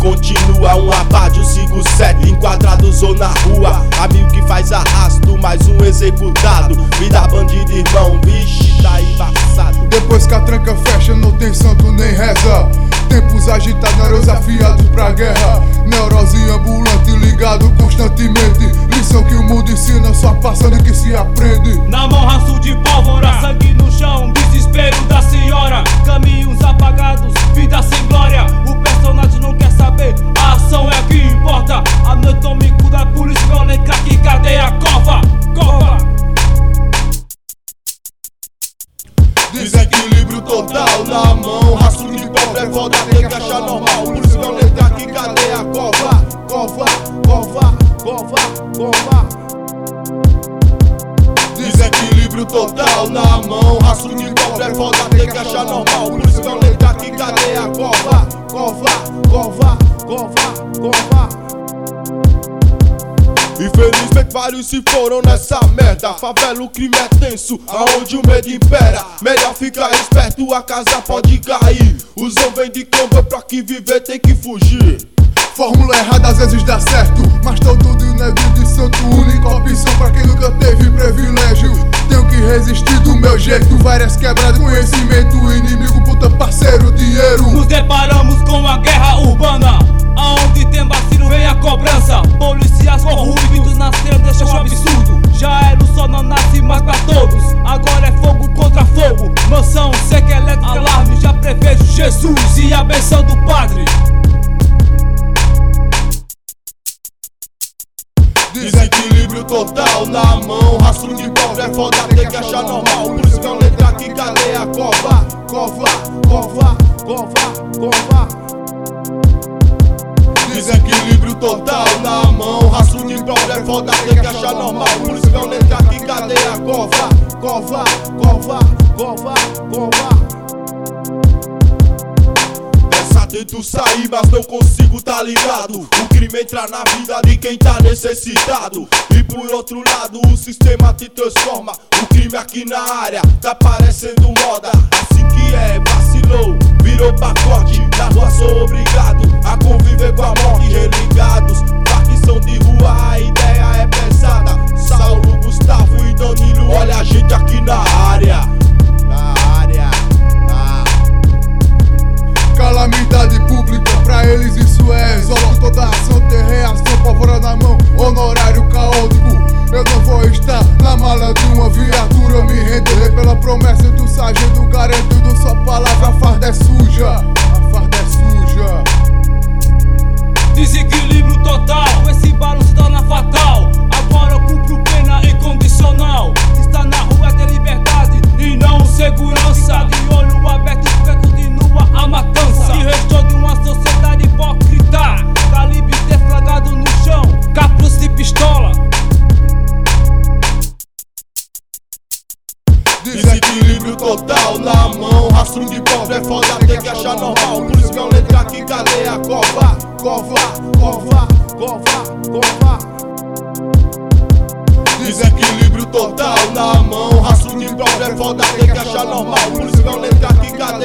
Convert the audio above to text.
continua um abade, 57 enquadrados ou na rua. Amigo que faz arrasto, mais um executado. Vida bandida, irmão, vixe, tá embaçado. Depois que a tranca fecha, não tem santo nem reza. Tempos agitados, afiados pra guerra. Neurose ambulante, ligado constantemente. Lição que o mundo ensina, só passando que se aprende. Na mão raço de pólvora, sangue no chão, desespero da senhora. Caminhos apagados, vida sem glória. O personagem não quer saber, a ação é que importa. Anatômico da polícia, violenta, crack, cadeia, cova, cova. Desequilíbrio total na mão, rastro de pobre é foda, tem que achar normal. Polícia violenta aqui, cadeia, cova, cova, cova, cova, cova. Desequilíbrio total na mão, rastro de pobre é foda, tem que achar normal. Polícia violenta aqui, cadeia, cova, cova, cova, cova, cova. Infelizmente vários se foram nessa merda. Favela, o crime é tenso, aonde o medo impera. Melhor ficar esperto, a casa pode cair. O zão vem de combo, pra que viver tem que fugir. Fórmula errada às vezes dá certo, mas todo não é de santo. Única opção pra quem nunca teve privilégio. Tenho que resistir do meu jeito. Várias quebradas, conhecimento, inimigo, puta, parceiro, dinheiro. Nos deparamos com a guerra urbana, aonde tem vacilo, vem a cobrança. Policiais corruptos na cena deixam um absurdo. Já era o sol, não nasce mais pra todos. Agora é fogo contra fogo. Mansão, seca elétrica, alarme. Já prevejo Jesus e a benção do Padre. Desequilíbrio total na mão, rastro de pobre é foda, tem que achar normal. Polícia violenta aqui, cadeia, cova, cova, cova, cova, cova. Desequilíbrio total na mão, rastro de pobre é foda, tem que achar normal. Polícia violenta aqui, cadeia, cova, cova, cova, cova, cova. Tento sair, mas não consigo, tá ligado? O crime entra na vida de quem tá necessitado. E por outro lado, o sistema te transforma. O crime aqui na área tá parecendo moda. Assim que é, vacilou, virou pacote. Na rua sou obrigado a conviver com a morte. Religados, facção de rua, a ideia é pesada. Saulo, Gustavo e Danilo, olha a gente aqui na área. Calamidade pública, pra eles isso é exótico. Toda ação tem reação, pólvora na mão, honorário caótico. Eu não vou estar na mala de uma viatura, me render pela promessa do sargento, garantindo sua palavra, a farda é suja, a farda é suja. Desequilíbrio total, esse barulho se torna fatal. Agora eu cumpro pena incondicional. Está na rua é ter liberdade e não segurança. De olho aberto porque continua a matança. E restou de uma sociedade hipócrita. Calibre deflagrado no chão, capuz de pistola. Desequilíbrio total na mão, rastro de pobre é foda, tem que achar normal. Polícia violenta aqui, cadeia, cova, cova, cova, cova, cova. Desequilíbrio total na mão, rastro de pobre é foda, tem que achar normal. Polícia violenta aqui, cadeia.